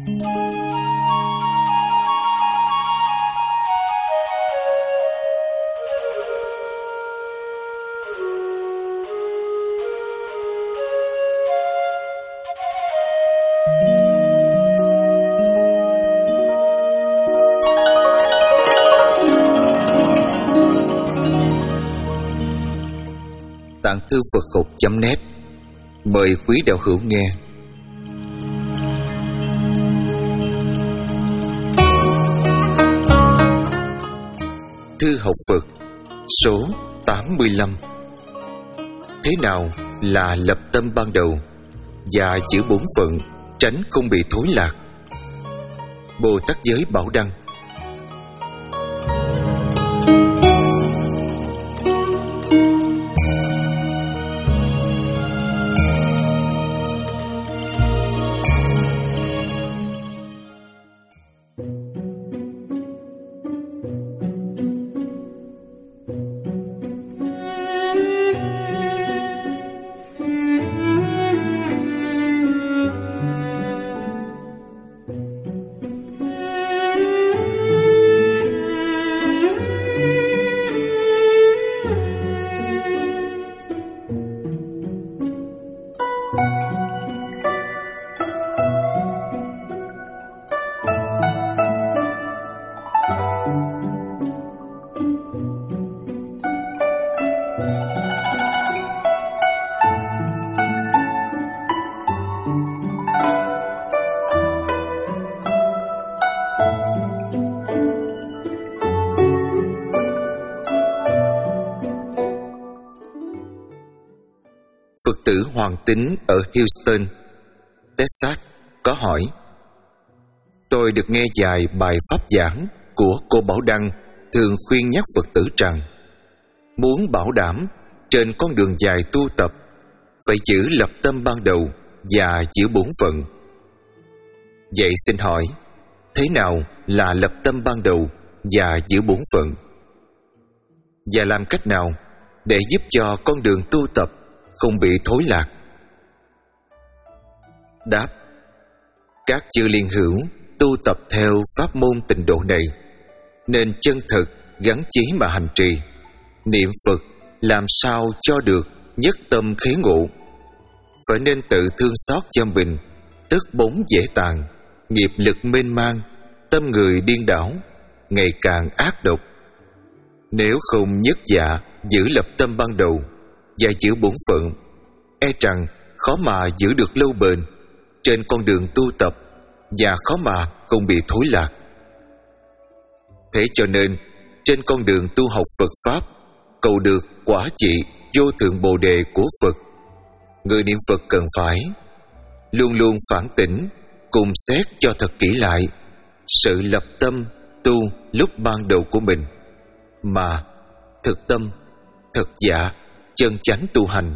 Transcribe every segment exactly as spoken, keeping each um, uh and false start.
Tạng thư Phật học chấm net mời quý đạo hữu nghe. Thư học Phật số tám mươi lăm. Thế nào là lập tâm ban đầu và giữ bổn phận, tránh không bị thối lạc? Bồ Tát Giới Bảo Đăng. Phật tử Hoàng Tính ở Houston, Texas có hỏi: tôi được nghe vài bài pháp giảng của cô Bảo Đăng thường khuyên nhắc Phật tử rằng muốn bảo đảm trên con đường dài tu tập phải giữ lập tâm ban đầu và giữ bổn phận. Vậy xin hỏi, thế nào là lập tâm ban đầu và giữ bổn phận? Và làm cách nào để giúp cho con đường tu tập không bị thối lạc? Đáp: các chư liên hữu tu tập theo pháp môn tịnh độ này nên chân thực gắn chí mà hành trì, niệm Phật làm sao cho được nhất tâm khế ngộ. Phải nên tự thương xót cho mình, tức bóng dễ tàn, nghiệp lực mênh mang, tâm người điên đảo, ngày càng ác độc. Nếu không nhất dạ giữ lập tâm ban đầu và giữ bổn phận, e rằng khó mà giữ được lâu bền trên con đường tu tập và khó mà không bị thối lạc. Thế cho nên trên con đường tu học Phật Pháp, cầu được quả trị vô thượng Bồ Đề của Phật, người niệm Phật cần phải luôn luôn phản tỉnh, cùng xét cho thật kỹ lại sự lập tâm tu lúc ban đầu của mình, mà thực tâm, thực dạ, chân chánh tu hành.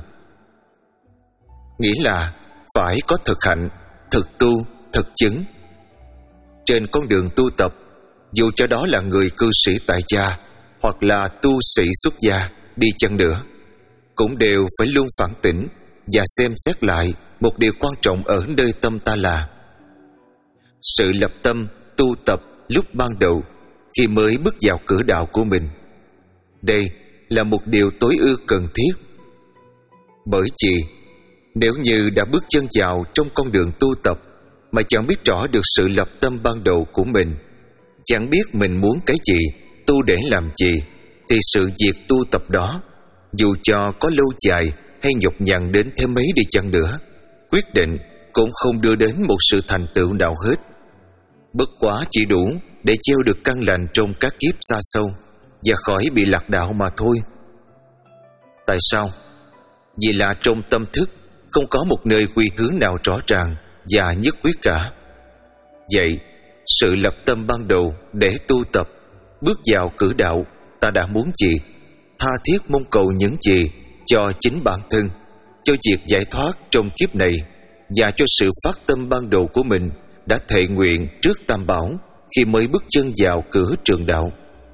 Nghĩa là phải có thực hạnh, thực tu, thực chứng. Trên con đường tu tập, dù cho đó là người cư sĩ tại gia hoặc là tu sĩ xuất gia đi chăng nữa, cũng đều phải luôn phản tỉnh và xem xét lại một điều quan trọng ở nơi tâm ta là sự lập tâm tu tập lúc ban đầu khi mới bước vào cửa đạo của mình. Đây là một điều tối ưu cần thiết. Bởi vì nếu như đã bước chân vào trong con đường tu tập mà chẳng biết rõ được sự lập tâm ban đầu của mình, chẳng biết mình muốn cái gì, tu để làm gì, thì sự việc tu tập đó, dù cho có lâu dài hay nhọc nhằn đến thế mấy đi chăng nữa, quyết định cũng không đưa đến một sự thành tựu nào hết. Bất quá chỉ đủ để gieo được căn lành trong các kiếp xa sâu và khỏi bị lạc đạo mà thôi. Tại sao? Vì là trong tâm thức không có một nơi quy hướng nào rõ ràng và nhất quyết cả. Vậy, sự lập tâm ban đầu để tu tập, bước vào cử đạo, ta đã muốn gì, tha thiết mong cầu những gì cho chính bản thân, cho việc giải thoát trong kiếp này, và cho sự phát tâm ban đầu của mình đã thệ nguyện trước Tam Bảo khi mới bước chân vào cửa trường đạo.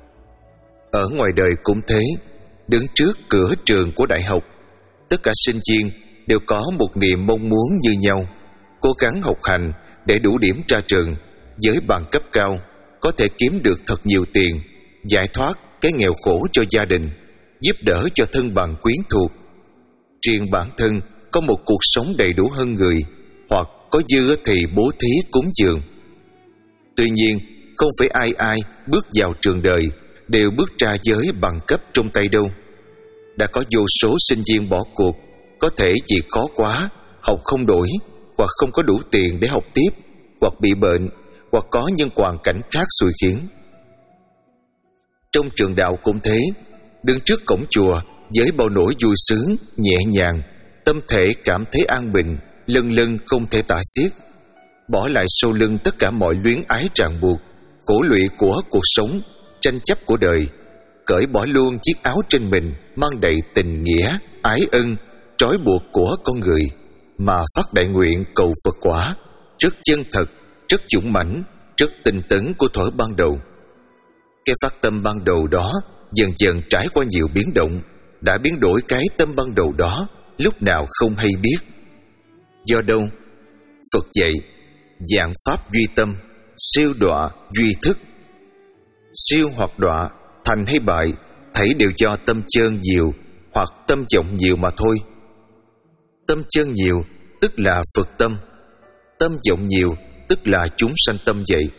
Ở ngoài đời cũng thế, đứng trước cửa trường của đại học, tất cả sinh viên đều có một niềm mong muốn như nhau, cố gắng học hành để đủ điểm ra trường, với bằng cấp cao, có thể kiếm được thật nhiều tiền, giải thoát cái nghèo khổ cho gia đình, giúp đỡ cho thân bằng quyến thuộc. Riêng bản thân có một cuộc sống đầy đủ hơn người, hoặc có dư thì bố thí cúng dường. Tuy nhiên, không phải ai ai bước vào trường đời đều bước ra với bằng cấp trong tay đâu. Đã có vô số sinh viên bỏ cuộc, có thể vì khó quá, học không nổi, hoặc không có đủ tiền để học tiếp, hoặc bị bệnh, hoặc có những hoàn cảnh khác xui khiến. Trong trường đạo cũng thế, đứng trước cổng chùa với bao nỗi vui sướng, nhẹ nhàng, tâm thể cảm thấy an bình, lân lân không thể tả xiết. Bỏ lại sau lưng tất cả mọi luyến ái ràng buộc, khổ lụy của cuộc sống, tranh chấp của đời, cởi bỏ luôn chiếc áo trên mình mang đầy tình nghĩa, ái ân, trói buộc của con người, mà phát đại nguyện cầu Phật quả, rất chân thật, rất dũng mãnh, rất tinh tấn của thuở ban đầu. Cái phát tâm ban đầu đó dần dần trải qua nhiều biến động, đã biến đổi cái tâm ban đầu đó lúc nào không hay biết. Do đâu? Phật dạy dạng pháp duy tâm, siêu đọa duy thức. Siêu hoặc đọa, thành hay bại, thảy đều do tâm chơn nhiều hoặc tâm vọng nhiều mà thôi. Tâm chơn nhiều tức là Phật tâm, tâm vọng nhiều tức là chúng sanh tâm vậy.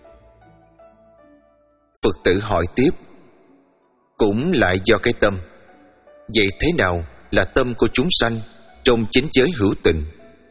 Phật tử hỏi tiếp, cũng lại do cái tâm. Vậy thế nào là tâm của chúng sanh trong chính giới hữu tình?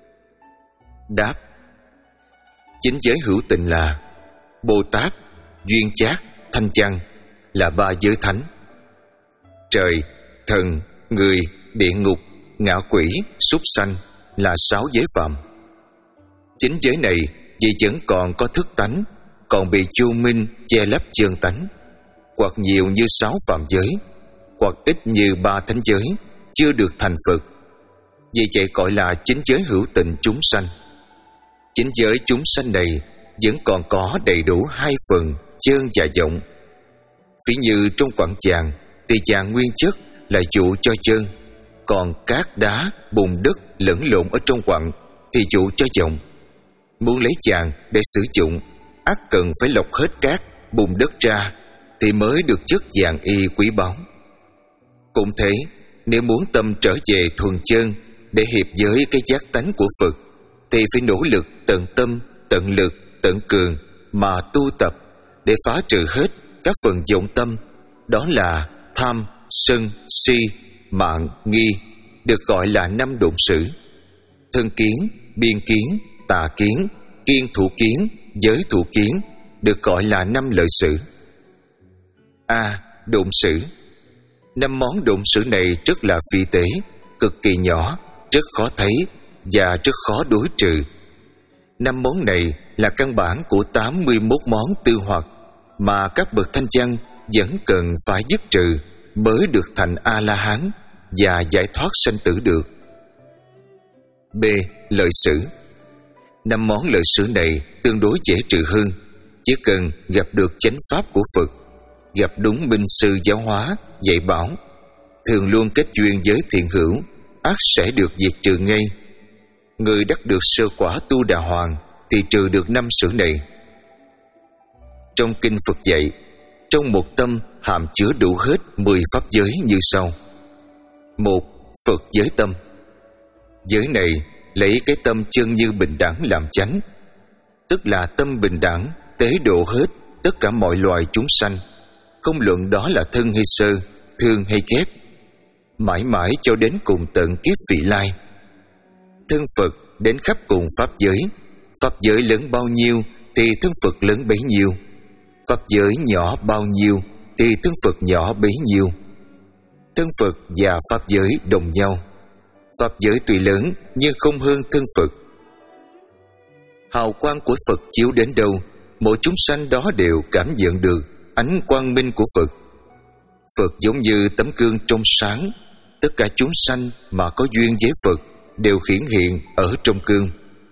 Đáp, chính giới hữu tình là Bồ Tát, Duyên Chát, Thanh Văn, là ba giới thánh. Trời, thần, người, địa ngục, ngạ quỷ, súc sanh là sáu giới phạm. Chính giới này vì vẫn còn có thức tánh, còn bị chu minh che lấp chơn tánh, hoặc nhiều như sáu phạm giới, hoặc ít như ba thánh giới, chưa được thành Phật. Vì vậy gọi là chính giới hữu tình chúng sanh. Chính giới chúng sanh này vẫn còn có đầy đủ hai phần chơn và vọng. Ví như trong quặng vàng thì vàng nguyên chất là dụ cho chơn, còn cát đá, bùn đất lẫn lộn ở trong quặng thì dụ cho vọng. Muốn lấy vàng để sử dụng, ắt cần phải lọc hết cát, bùn đất ra thì mới được chất vàng y quý báu. Cũng thế, nếu muốn tâm trở về thuần chân để hiệp với cái giác tánh của Phật, thì phải nỗ lực tận tâm, tận lực, tận cường mà tu tập để phá trừ hết các phần vọng tâm, đó là tham, sân, si, mạn, nghi, được gọi là năm độn sử. Thân kiến, biên kiến, tà kiến, kiên thủ kiến, giới thủ kiến, được gọi là năm lợi sử. A. Độn sử. Năm món độn sử này rất là phi tế, cực kỳ nhỏ, rất khó thấy và rất khó đối trừ. Năm món này là căn bản của tám mươi mốt món tư hoặc mà các bậc thanh văn vẫn cần phải dứt trừ mới được thành A-la-hán và giải thoát sanh tử được. B. Lợi sử. Năm món lợi sử này tương đối dễ trừ hơn, chỉ cần gặp được chánh pháp của Phật, gặp đúng minh sư giáo hóa dạy bảo, thường luôn kết duyên với thiện hữu, ắt sẽ được diệt trừ ngay. Người đắc được sơ quả tu đà hoàng thì trừ được năm sử này. Trong kinh Phật dạy, trong một tâm hàm chứa đủ hết mười pháp giới như sau. Một. Phật giới tâm. Giới này lấy cái tâm chân như bình đẳng làm chánh, tức là tâm bình đẳng tế độ hết tất cả mọi loài chúng sanh, không luận đó là thân hay sơ, thương hay ghét, mãi mãi cho đến cùng tận kiếp vị lai. Thân Phật đến khắp cùng pháp giới, pháp giới lớn bao nhiêu thì thân Phật lớn bấy nhiêu, pháp giới nhỏ bao nhiêu thì thân Phật nhỏ bấy nhiêu. Thân Phật và pháp giới đồng nhau, pháp giới tuy lớn nhưng không hơn thân Phật. Hào quang của Phật chiếu đến đâu, mỗi chúng sanh đó đều cảm nhận được ánh quang minh của Phật. Phật giống như tấm gương trong sáng, tất cả chúng sanh mà có duyên với Phật đều hiển hiện ở trong gương.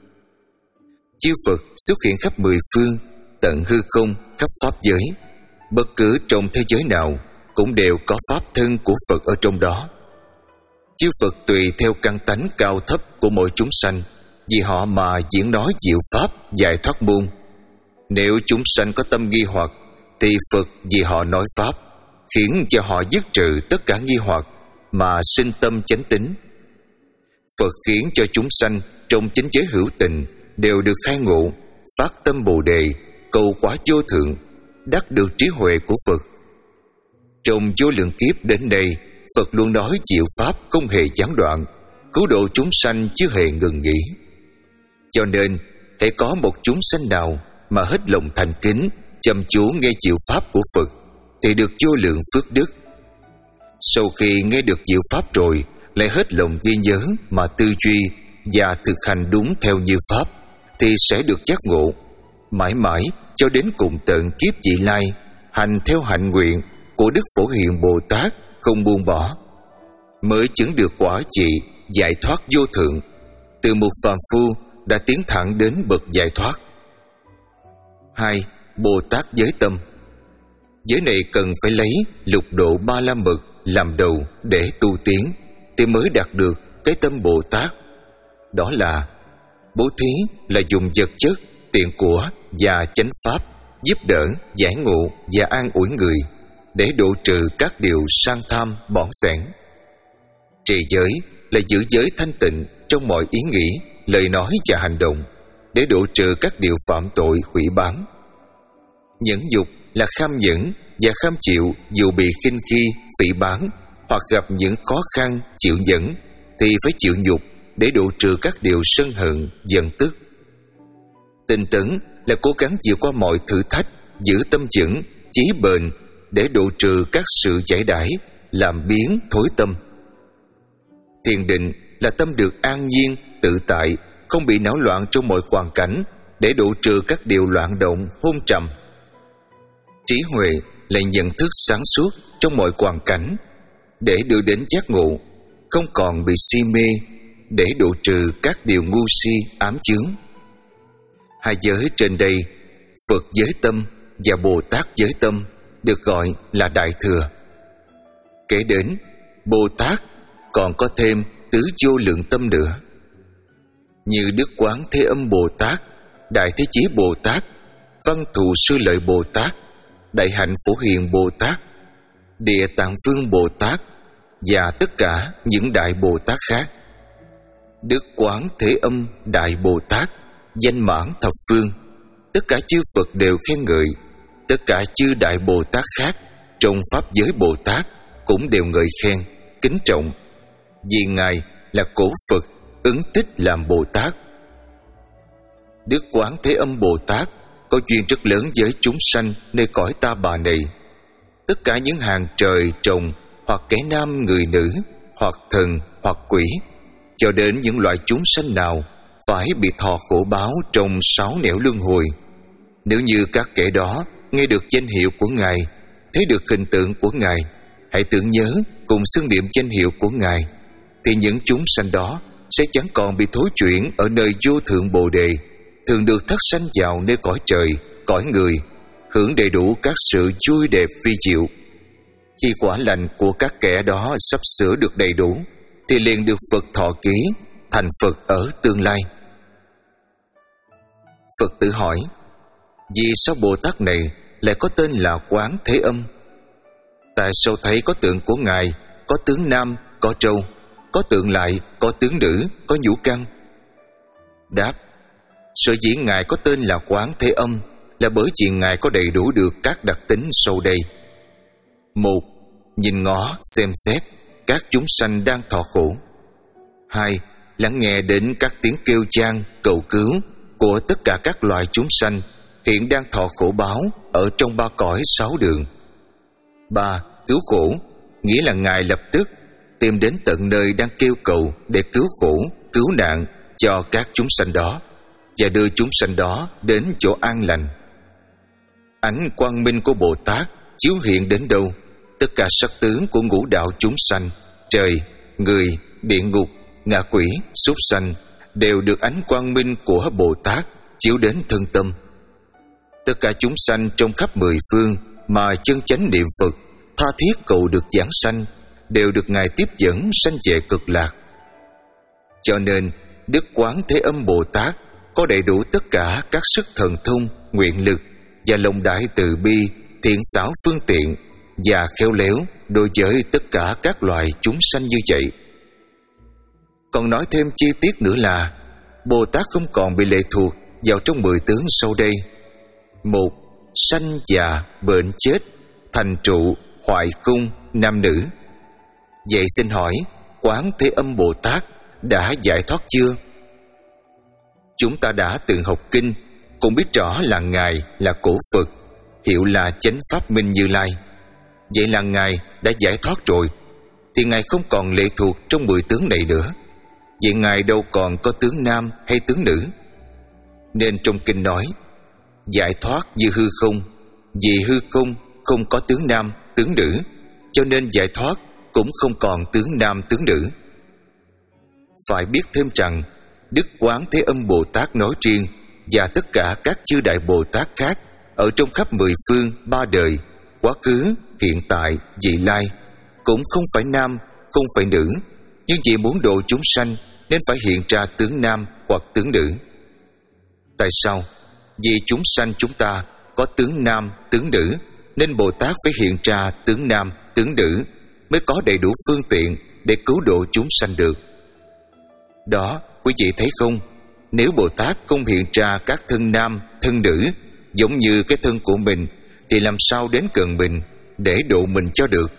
Chư Phật xuất hiện khắp mười phương, tận hư không, khắp pháp giới. Bất cứ trong thế giới nào cũng đều có pháp thân của Phật ở trong đó. Chư Phật tùy theo căn tánh cao thấp của mỗi chúng sanh vì họ mà diễn nói diệu pháp giải thoát môn. Nếu chúng sanh có tâm nghi hoặc, thì Phật vì họ nói pháp, khiến cho họ dứt trừ tất cả nghi hoặc mà sinh tâm chánh tín. Phật khiến cho chúng sanh trong chính giới hữu tình đều được khai ngộ, phát tâm Bồ Đề, cầu quả vô thượng, đắc được trí huệ của Phật. Trong vô lượng kiếp đến đây, Phật luôn nói diệu pháp không hề gián đoạn, cứu độ chúng sanh chưa hề ngừng nghỉ. Cho nên, hãy có một chúng sanh nào mà hết lòng thành kính, chăm chú nghe diệu pháp của Phật, thì được vô lượng phước đức. Sau khi nghe được diệu pháp rồi, lại hết lòng ghi nhớ mà tư duy và thực hành đúng theo như pháp, thì sẽ được giác ngộ, mãi mãi cho đến cùng tận kiếp vị lai, hành theo hạnh nguyện của Đức Phổ Hiền Bồ Tát, không buông bỏ, mới chứng được quả trị giải thoát vô thượng, từ một phàm phu đã tiến thẳng đến bậc giải thoát. Hai, Bồ Tát giới tâm. Giới này cần phải lấy lục độ ba la mật làm đầu để tu tiến, thì mới đạt được cái tâm Bồ Tát. Đó là bố thí là dùng vật chất, tiền của và chánh pháp giúp đỡ, giải ngộ và an ủi người, để độ trừ các điều sang tham, bỏng sẻn. Trì giới là giữ giới thanh tịnh trong mọi ý nghĩ, lời nói và hành động, để độ trừ các điều phạm tội hủy báng. Nhẫn nhục là kham nhẫn và kham chịu dù bị khinh khi, phỉ báng, hoặc gặp những khó khăn, chịu nhẫn thì phải chịu nhục để độ trừ các điều sân hận, giận tức. Tinh tấn là cố gắng vượt qua mọi thử thách, giữ tâm vững, chí bền để độ trừ các sự giải đãi, làm biến thối tâm. Thiền định là tâm được an nhiên, tự tại, không bị náo loạn trong mọi hoàn cảnh, để độ trừ các điều loạn động, hôn trầm. Trí huệ là nhận thức sáng suốt trong mọi hoàn cảnh, để đưa đến giác ngộ, không còn bị si mê, để độ trừ các điều ngu si, ám chướng. Hai giới trên đây, Phật giới tâm và Bồ Tát giới tâm, được gọi là Đại Thừa. Kể đến Bồ Tát còn có thêm tứ vô lượng tâm nữa, như Đức Quán Thế Âm Bồ Tát, Đại Thế Chí Bồ Tát, Văn Thù Sư Lợi Bồ Tát, Đại Hạnh Phổ Hiền Bồ Tát, Địa Tạng Vương Bồ Tát và tất cả những Đại Bồ Tát khác. Đức Quán Thế Âm Đại Bồ Tát, danh mãn thập phương, tất cả chư Phật đều khen ngợi. Tất cả chư Đại Bồ Tát khác trong Pháp giới Bồ Tát cũng đều ngợi khen, kính trọng, vì Ngài là cổ Phật ứng tích làm Bồ Tát. Đức Quán Thế Âm Bồ Tát có duyên rất lớn với chúng sanh nơi cõi Ta Bà này. Tất cả những hàng trời trồng, hoặc kẻ nam người nữ, hoặc thần hoặc quỷ, cho đến những loại chúng sanh nào phải bị thọ khổ báo trong sáu nẻo luân hồi. Nếu như các kẻ đó nghe được danh hiệu của Ngài, thấy được hình tượng của Ngài, hãy tưởng nhớ cùng xưng niệm danh hiệu của Ngài, thì những chúng sanh đó sẽ chẳng còn bị thối chuyển ở nơi vô thượng Bồ Đề, thường được thất sanh vào nơi cõi trời, cõi người, hưởng đầy đủ các sự vui đẹp vi diệu. Khi quả lành của các kẻ đó sắp sửa được đầy đủ, thì liền được Phật thọ ký, thành Phật ở tương lai. Phật tự hỏi, vì sao Bồ Tát này lại có tên là Quán Thế Âm? Tại sao thấy có tượng của Ngài, có tướng nam, có trâu, có tượng lại, có tướng nữ, có nhũ căn? Đáp, sở dĩ Ngài có tên là Quán Thế Âm là bởi vì Ngài có đầy đủ được các đặc tính sau đây. Một, nhìn ngó, xem xét các chúng sanh đang thọ khổ. Hai, lắng nghe đến các tiếng kêu chan, cầu cứu của tất cả các loài chúng sanh hiện đang thọ khổ báo ở trong ba cõi sáu đường. Ba, cứu khổ, nghĩa là Ngài lập tức tìm đến tận nơi đang kêu cầu để cứu khổ, cứu nạn cho các chúng sanh đó, và đưa chúng sanh đó đến chỗ an lành. Ánh quang minh của Bồ Tát chiếu hiện đến đâu, tất cả sắc tướng của ngũ đạo chúng sanh, trời, người, địa ngục, ngạ quỷ, súc sanh đều được ánh quang minh của Bồ Tát chiếu đến thân tâm. Tất cả chúng sanh trong khắp mười phương mà chân chánh niệm Phật, tha thiết cầu được giảng sanh, đều được Ngài tiếp dẫn sanh về cực lạc. Cho nên Đức Quán Thế Âm Bồ Tát có đầy đủ tất cả các sức thần thông, nguyện lực và lòng đại từ bi, thiện xảo phương tiện và khéo léo đối với tất cả các loài chúng sanh như vậy. Còn nói thêm chi tiết nữa là Bồ Tát không còn bị lệ thuộc vào trong mười tướng sau đây: một, sanh già, bệnh chết, thành trụ, hoại cung, nam nữ. Vậy xin hỏi, Quán Thế Âm Bồ Tát đã giải thoát chưa? Chúng ta đã từng học kinh, cũng biết rõ là Ngài là cổ Phật, hiệu là Chánh Pháp Minh Như Lai. Vậy là Ngài đã giải thoát rồi, thì Ngài không còn lệ thuộc trong mười tướng này nữa. Vậy Ngài đâu còn có tướng nam hay tướng nữ. Nên trong kinh nói giải thoát như hư không, vì hư không không có tướng nam, tướng nữ, cho nên giải thoát cũng không còn tướng nam, tướng nữ. Phải biết thêm rằng Đức Quán Thế Âm Bồ Tát nói riêng và tất cả các chư Đại Bồ Tát khác ở trong khắp mười phương ba đời, quá khứ, hiện tại, vị lai, cũng không phải nam, không phải nữ, nhưng vì muốn độ chúng sanh nên phải hiện ra tướng nam hoặc tướng nữ. Tại sao? Vì chúng sanh chúng ta có tướng nam, tướng nữ, nên Bồ Tát phải hiện ra tướng nam, tướng nữ mới có đầy đủ phương tiện để cứu độ chúng sanh được. Đó, quý vị thấy không? Nếu Bồ Tát không hiện ra các thân nam, thân nữ giống như cái thân của mình, thì làm sao đến gần mình để độ mình cho được?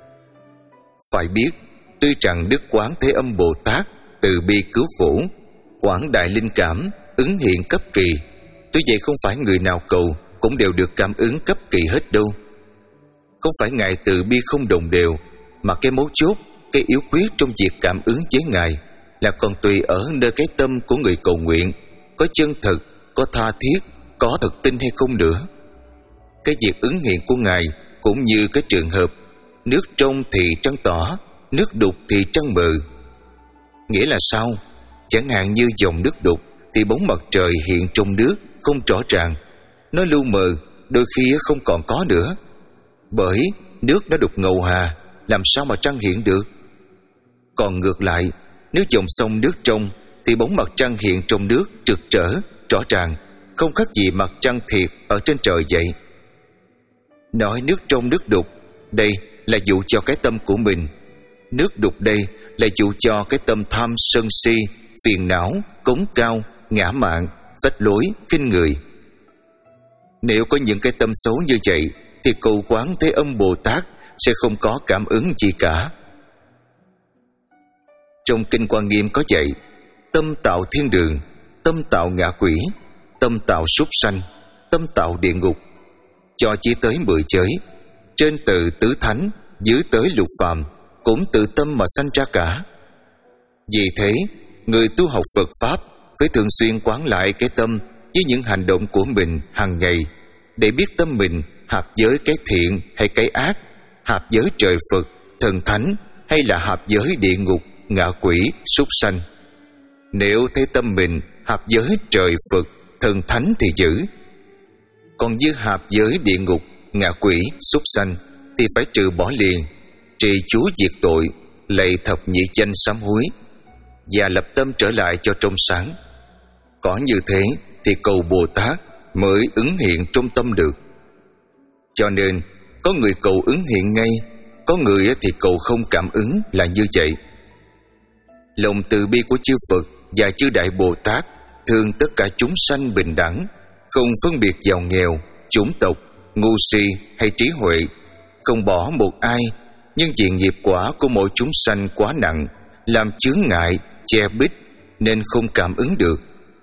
Phải biết, tuy rằng Đức Quán Thế Âm Bồ Tát từ bi cứu khổ, quảng đại linh cảm, ứng hiện cấp kỳ, tuy vậy không phải người nào cầu cũng đều được cảm ứng cấp kỳ hết đâu. Không phải Ngài từ bi không đồng đều, mà cái mấu chốt, cái yếu quyết trong việc cảm ứng với Ngài là còn tùy ở nơi cái tâm của người cầu nguyện có chân thực, có tha thiết, có thực tin hay không nữa. Cái việc ứng hiện của Ngài cũng như cái trường hợp nước trong thì trăng tỏ, nước đục thì trăng mờ. Nghĩa là sao? Chẳng hạn như dòng nước đục thì bóng mặt trời hiện trong nước không rõ ràng, nó lu mờ, đôi khi không còn có nữa, bởi nước nó đục ngầu hà, làm sao mà trăng hiện được. Còn ngược lại, nếu dòng sông nước trong thì bóng mặt trăng hiện trong nước trực trở, rõ ràng, không khác gì mặt trăng thiệt ở trên trời vậy. Nói nước trong nước đục, đây là dụ cho cái tâm của mình. Nước đục đây là dụ cho cái tâm tham sân si, phiền não, cống cao, ngã mạn, phách lối, khinh người. Nếu có những cái tâm xấu như vậy thì cầu Quán Thế Âm Bồ Tát sẽ không có cảm ứng gì cả. Trong Kinh Quan Nghiêm có dạy: tâm tạo thiên đường, tâm tạo ngạ quỷ, tâm tạo súc sanh, tâm tạo địa ngục, cho chỉ tới mười giới, trên từ tứ thánh, dưới tới lục phàm, cũng tự tâm mà sanh ra cả. Vì thế, người tu học Phật Pháp phải thường xuyên quán lại cái tâm với những hành động của mình hàng ngày, để biết tâm mình hợp với cái thiện hay cái ác, hợp với trời Phật, thần thánh, hay là hợp với địa ngục, ngạ quỷ, súc sanh. Nếu thấy tâm mình hợp với trời Phật, thần thánh thì giữ, còn như hợp với địa ngục, ngạ quỷ, súc sanh thì phải trừ bỏ liền, trì chú diệt tội, lạy thập nhị chánh sám hối và lập tâm trở lại cho trong sáng. Có như thế thì cầu Bồ Tát mới ứng hiện trong tâm được. Cho nên có người cầu ứng hiện ngay, có người thì cầu không cảm ứng, là như vậy. Lòng từ bi của chư Phật và chư Đại Bồ Tát thương tất cả chúng sanh bình đẳng, không phân biệt giàu nghèo, chủng tộc, ngu si hay trí huệ, không bỏ một ai, nhưng vì nghiệp quả của mỗi chúng sanh quá nặng, làm chướng ngại, che bít, nên không cảm ứng được.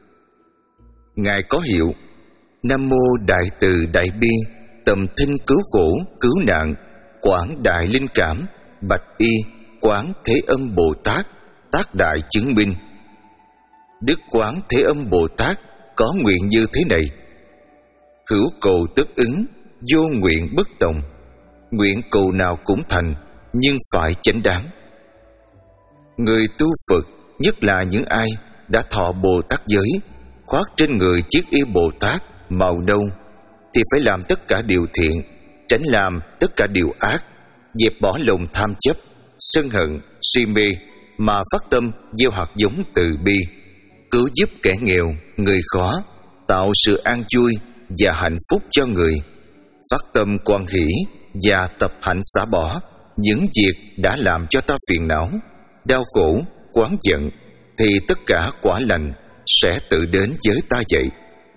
Ngài có hiệu: Nam mô Đại Từ Đại Bi, tầm thinh cứu khổ, cứu nạn, quảng đại linh cảm, bạch y, Quán Thế Âm Bồ Tát, tác đại chứng minh. Đức Quán Thế Âm Bồ Tát có nguyện như thế này: hữu cầu tức ứng, vô nguyện bất tòng. Nguyện cầu nào cũng thành, nhưng phải chánh đáng. Người tu Phật, nhất là những ai đã thọ Bồ Tát giới, khoác trên người chiếc y Bồ Tát màu nâu, thì phải làm tất cả điều thiện, tránh làm tất cả điều ác, dẹp bỏ lòng tham chấp, sân hận, si mê, mà phát tâm gieo hạt giống từ bi, cứu giúp kẻ nghèo, người khó, tạo sự an vui và hạnh phúc cho người, phát tâm quan hỷ và tập hạnh xả bỏ những việc đã làm cho ta phiền não, đau khổ, oán giận, thì tất cả quả lành sẽ tự đến với ta vậy.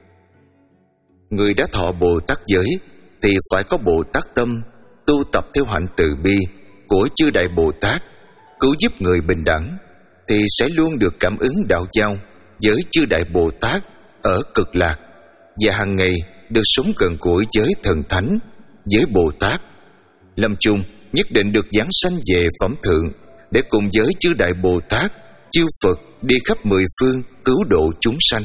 Người đã thọ Bồ Tát giới thì phải có Bồ Tát tâm, tu tập theo hạnh từ bi của chư Đại Bồ Tát, cứu giúp người bình đẳng, thì sẽ luôn được cảm ứng đạo giao với chư Đại Bồ Tát ở cực lạc, và hàng ngày được sống gần gũi với thần thánh, với Bồ Tát. Lâm chung nhất định được giáng sanh về phẩm thượng, để cùng với chư Đại Bồ Tát, chư Phật đi khắp mười phương cứu độ chúng sanh.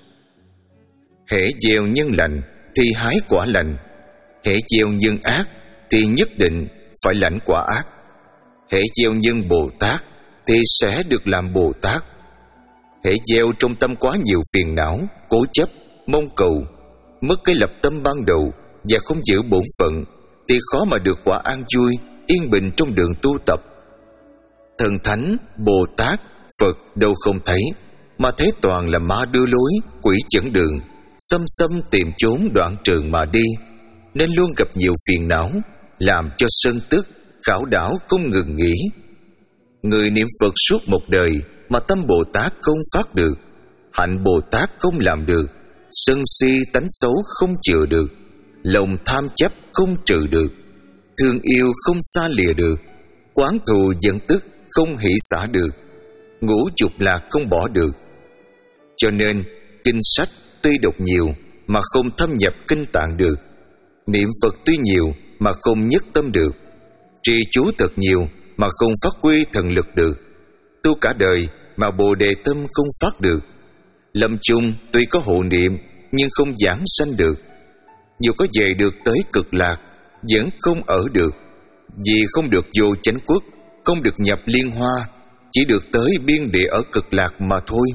Hễ gieo nhân lành thì hái quả lành, hễ gieo nhân ác thì nhất định phải lãnh quả ác. Hễ gieo nhân Bồ Tát thì sẽ được làm Bồ Tát. Hễ gieo trong tâm quá nhiều phiền não, cố chấp, mong cầu, mất cái lập tâm ban đầu và không giữ bổn phận, thì khó mà được quả an vui, yên bình trong đường tu tập. Thần thánh, Bồ Tát, Phật đâu không thấy, mà thấy toàn là ma đưa lối, quỷ dẫn đường, xâm xâm tìm chốn đoạn trường mà đi, nên luôn gặp nhiều phiền não, làm cho sân tức, khảo đảo không ngừng nghỉ. Người niệm Phật suốt một đời mà tâm Bồ Tát không phát được, hạnh Bồ Tát không làm được, sân si tánh xấu không chữa được, lòng tham chấp không trừ được, thương yêu không xa lìa được, oán thù giận tức không hỷ xả được, ngũ dục lạc không bỏ được. Cho nên kinh sách tuy đọc nhiều mà không thâm nhập kinh tạng được, niệm Phật tuy nhiều mà không nhất tâm được, trì chú thật nhiều mà không phát huy thần lực được, tu cả đời mà Bồ Đề tâm không phát được. Lâm chung tuy có hộ niệm nhưng không giảng sanh được, dù có về được tới cực lạc vẫn không ở được, vì không được vô chánh quốc, không được nhập liên hoa, chỉ được tới biên địa ở cực lạc mà thôi.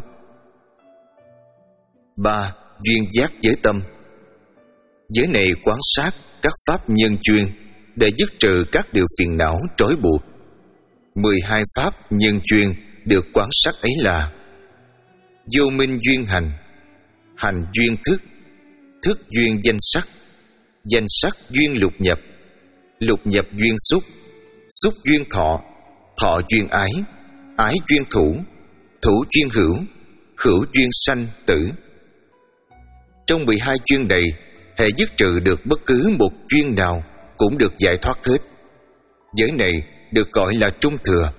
Ba. Duyên giác giới tâm. Giới này quán sát các pháp nhân chuyên để dứt trừ các điều phiền não trói buộc. Mười hai pháp nhân chuyên được quán sát ấy là: vô minh duyên hành, hành duyên thức, thức duyên danh sắc, danh sắc duyên lục nhập, lục nhập duyên xúc, xúc duyên thọ, thọ duyên ái, ái duyên thủ, thủ duyên hữu, hữu duyên sanh tử. Trong mười hai duyên này, hệ dứt trừ được bất cứ một duyên nào cũng được giải thoát hết. Giới này được gọi là trung thừa.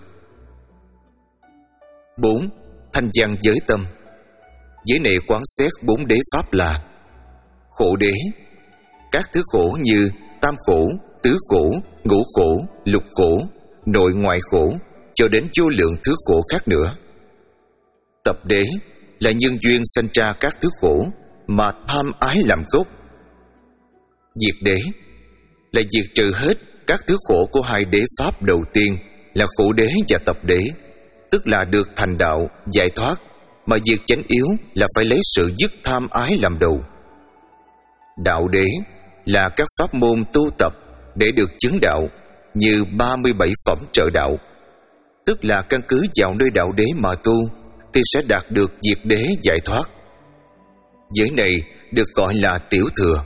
Bốn. Thanh văn giới tâm. Giới này quán xét bốn đế pháp là: khổ đế, các thứ khổ như tam khổ, tứ khổ, ngũ khổ, lục khổ, nội ngoại khổ, cho đến vô lượng thứ khổ khác nữa. Tập đế là nhân duyên sanh ra các thứ khổ mà tham ái làm gốc. Diệt đế là diệt trừ hết các thứ khổ của hai đế pháp đầu tiên là khổ đế và tập đế, tức là được thành đạo, giải thoát, mà diệt chánh yếu là phải lấy sự dứt tham ái làm đầu. Đạo đế là các pháp môn tu tập để được chứng đạo, như ba mươi bảy phẩm trợ đạo, tức là căn cứ vào nơi đạo đế mà tu thì sẽ đạt được diệt đế giải thoát. Giới này được gọi là tiểu thừa.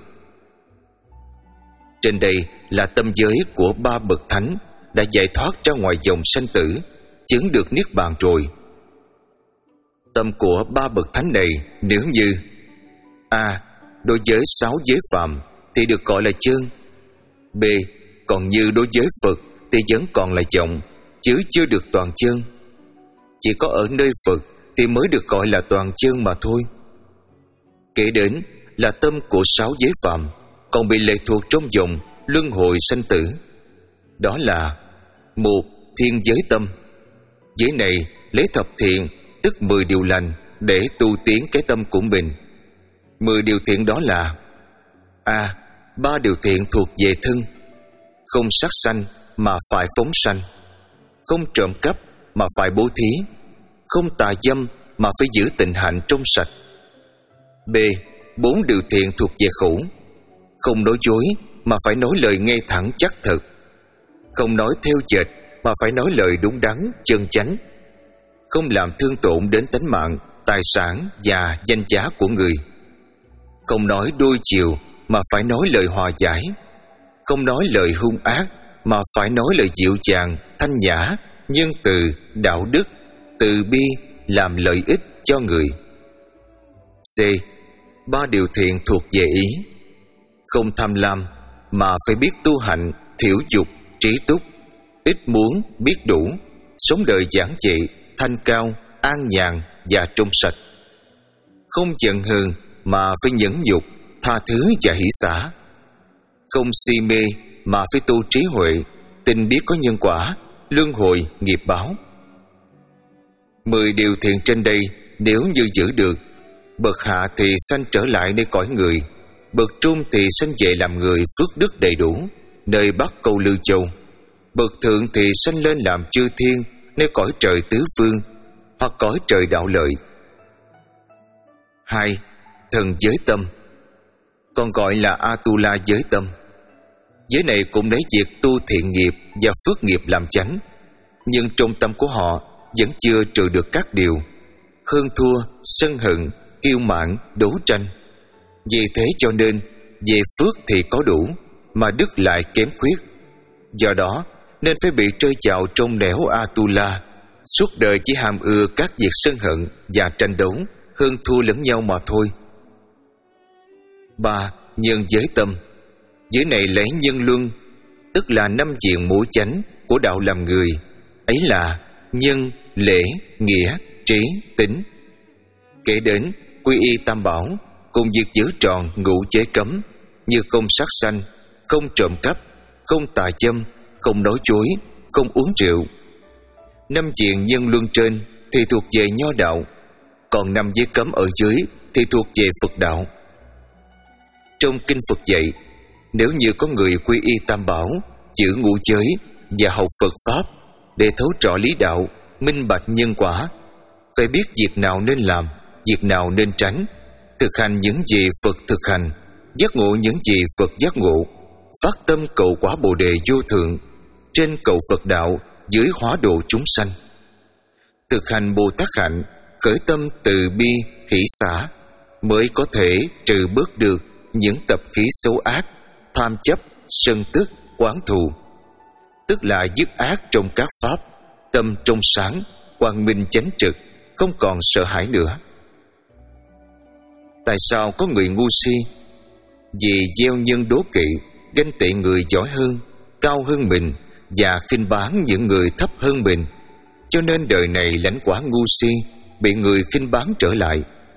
Trên đây là tâm giới của ba bậc thánh đã giải thoát ra ngoài dòng sanh tử, chứng được niết bàn rồi. Tâm của ba bậc thánh này nếu như: A. Đối với sáu giới phàm thì được gọi là chân. B. Còn như đối với Phật thì vẫn còn là vọng, chứ chưa được toàn chân. Chỉ có ở nơi Phật thì mới được gọi là toàn chân mà thôi. Kể đến là tâm của sáu giới phàm còn bị lệ thuộc trong vòng luân hồi sanh tử. Đó là: một. Thiên giới tâm. Giới này lấy thập thiện, tức mười điều lành để tu tiến cái tâm của mình. Mười điều thiện đó là: A. Ba điều thiện thuộc về thân: không sát sanh mà phải phóng sanh, không trộm cắp mà phải bố thí, không tà dâm mà phải giữ tịnh hạnh trong sạch. B. Bốn điều thiện thuộc về khẩu: không nói dối mà phải nói lời ngay thẳng chắc thật, không nói theo dệt mà phải nói lời đúng đắn chân chánh, không làm thương tổn đến tánh mạng tài sản và danh giá của người. Không nói đôi chiều mà phải nói lời hòa giải, không nói lời hung ác mà phải nói lời dịu dàng, thanh nhã, nhân từ, đạo đức, từ bi, làm lợi ích cho người. C. Ba điều thiện thuộc về ý. Không tham lam mà phải biết tu hạnh, thiểu dục, trí túc, ít muốn, biết đủ, sống đời giản dị, thanh cao, an nhàn và trong sạch. Không giận hờn mà phải nhẫn nhục, tha thứ và hỷ xả. Không si mê mà phải tu trí huệ, tin biết có nhân quả, luân hồi, nghiệp báo. Mười điều thiện trên đây nếu như giữ được, bậc hạ thì sanh trở lại nơi cõi người, bậc trung thì sanh về làm người phước đức đầy đủ, nơi Bắc Câu Lư Châu, bậc thượng thì sanh lên làm chư thiên, nơi cõi trời tứ phương hoặc cõi trời đạo lợi. Hai. Thần giới tâm, còn gọi là Atula giới tâm. Giới này cũng lấy việc tu thiện nghiệp và phước nghiệp làm chánh, nhưng trong tâm của họ vẫn chưa trừ được các điều hơn thua, sân hận, kiêu mạn, đấu tranh. Vì thế cho nên về phước thì có đủ, mà đức lại kém khuyết. Do đó nên phải bị trơi chào trong nẻo Atula, suốt đời chỉ ham ưa các việc sân hận và tranh đấu, hơn thua lẫn nhau mà thôi. Ba. Nhân giới tâm. Giới này lấy nhân luân, tức là năm diện mũi chánh của đạo làm người, ấy là nhân, lễ, nghĩa, trí, tính. Kể đến quy y tam bảo cùng việc giữ tròn ngũ chế cấm, như không sát sanh, không trộm cắp, không tà dâm, không nói dối, không uống rượu. Năm diện nhân luân trên thì thuộc về nho đạo, còn năm giới cấm ở dưới thì thuộc về Phật đạo. Trong kinh Phật dạy, nếu như có người quy y tam bảo, giữ ngũ giới và học Phật pháp để thấu rõ lý đạo, minh bạch nhân quả, phải biết việc nào nên làm, việc nào nên tránh, thực hành những gì Phật thực hành, giác ngộ những gì Phật giác ngộ, phát tâm cầu quả Bồ đề vô thượng, trên cầu Phật đạo, dưới hóa độ chúng sanh. Thực hành Bồ Tát hạnh, khởi tâm từ bi, hỷ xả, mới có thể trừ bớt được những tập khí xấu ác, tham chấp, sân tức, oán thù, tức là dứt ác trong các pháp, tâm trong sáng, quang minh chánh trực, không còn sợ hãi nữa. Tại sao có người ngu si? Vì gieo nhân đố kỵ, ganh tị người giỏi hơn, cao hơn mình và khinh báng những người thấp hơn mình, cho nên đời này lãnh quả ngu si, bị người khinh báng trở lại.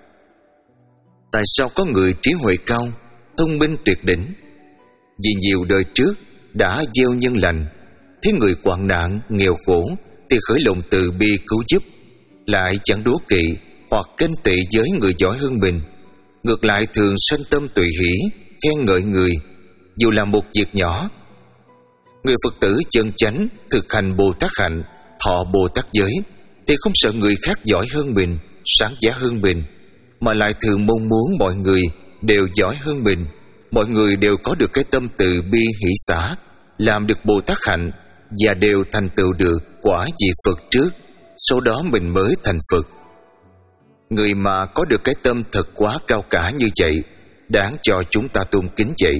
Tại sao có người trí huệ cao, thông minh tuyệt đỉnh? Vì nhiều đời trước đã gieo nhân lành, thấy người hoạn nạn, nghèo khổ thì khởi lòng từ bi cứu giúp, lại chẳng đố kỵ hoặc ganh tị với người giỏi hơn mình, ngược lại thường sanh tâm tùy hỷ, khen ngợi người, dù là một việc nhỏ. Người Phật tử chân chánh thực hành Bồ Tát hạnh, thọ Bồ Tát giới thì không sợ người khác giỏi hơn mình, sáng giá hơn mình, mà lại thường mong muốn mọi người đều giỏi hơn mình, mọi người đều có được cái tâm từ bi hỷ xả, làm được Bồ Tát hạnh và đều thành tựu được quả vị Phật trước, sau đó mình mới thành Phật. Người mà có được cái tâm thật quá cao cả như vậy, đáng cho chúng ta tôn kính vậy.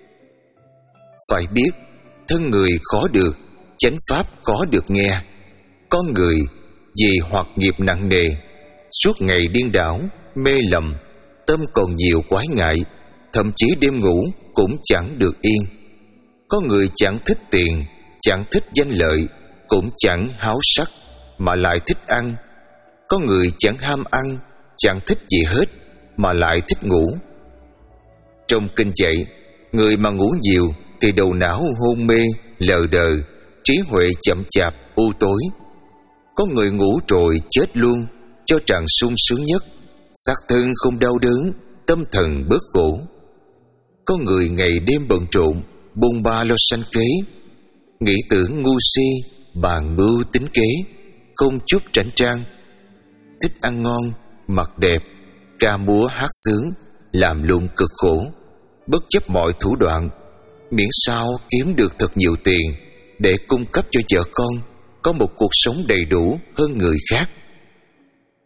Phải biết, thân người khó được, chánh pháp khó được nghe. Con người vì hoặc nghiệp nặng nề, suốt ngày điên đảo, mê lầm, tâm còn nhiều quái ngại, thậm chí đêm ngủ cũng chẳng được yên. Có người chẳng thích tiền, chẳng thích danh lợi, cũng chẳng háo sắc, mà lại thích ăn. Có người chẳng ham ăn, chẳng thích gì hết, mà lại thích ngủ. Trong kinh dạy, người mà ngủ nhiều thì đầu não hôn mê, lờ đờ, trí huệ chậm chạp, u tối. Có người ngủ rồi chết luôn, cho tràng sung sướng nhất, xác thân không đau đớn, tâm thần bớt khổ. Có người ngày đêm bận rộn, bôn ba lo sanh kế, nghĩ tưởng ngu si, bàn mưu tính kế, không chút chảnh trang, thích ăn ngon, mặc đẹp, ca múa hát sướng, làm lụng cực khổ, bất chấp mọi thủ đoạn, miễn sao kiếm được thật nhiều tiền để cung cấp cho vợ con có một cuộc sống đầy đủ hơn người khác.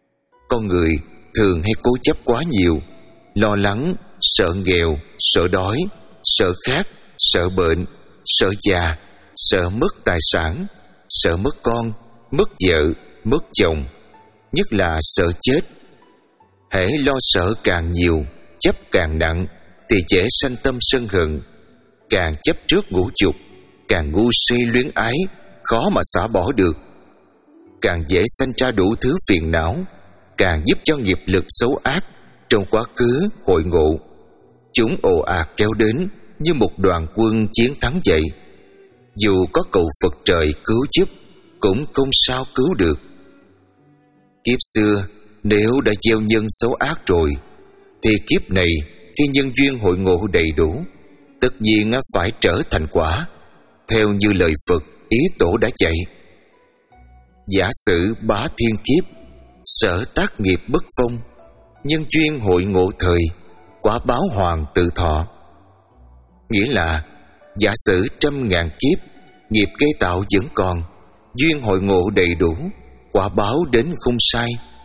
Con người thường hay cố chấp quá nhiều, lo lắng, sợ nghèo, sợ đói, sợ khát, sợ bệnh, sợ già, sợ mất tài sản, sợ mất con, mất vợ, mất chồng, nhất là sợ chết. Hễ lo sợ càng nhiều, chấp càng nặng, thì dễ sanh tâm sân hận. Càng chấp trước ngũ dục, càng ngu si luyến ái, khó mà xả bỏ được. Càng dễ sanh ra đủ thứ phiền não, càng giúp cho nghiệp lực xấu ác trong quá khứ hội ngộ. Chúng ồ ạt kéo đến như một đoàn quân chiến thắng vậy. Dù có cầu Phật trời cứu giúp, cũng không sao cứu được. Kiếp xưa nếu đã gieo nhân xấu ác rồi, thì kiếp này khi nhân duyên hội ngộ đầy đủ, tất nhiên phải trở thành quả, theo như lời Phật ý tổ đã dạy. Giả sử bá thiên kiếp, sở tác nghiệp bất phong, nhân duyên hội ngộ thời, quả báo hoàng tự thọ. Nghĩa là giả sử trăm ngàn kiếp, nghiệp gây tạo vẫn còn, duyên hội ngộ đầy đủ, quả báo đến không sai.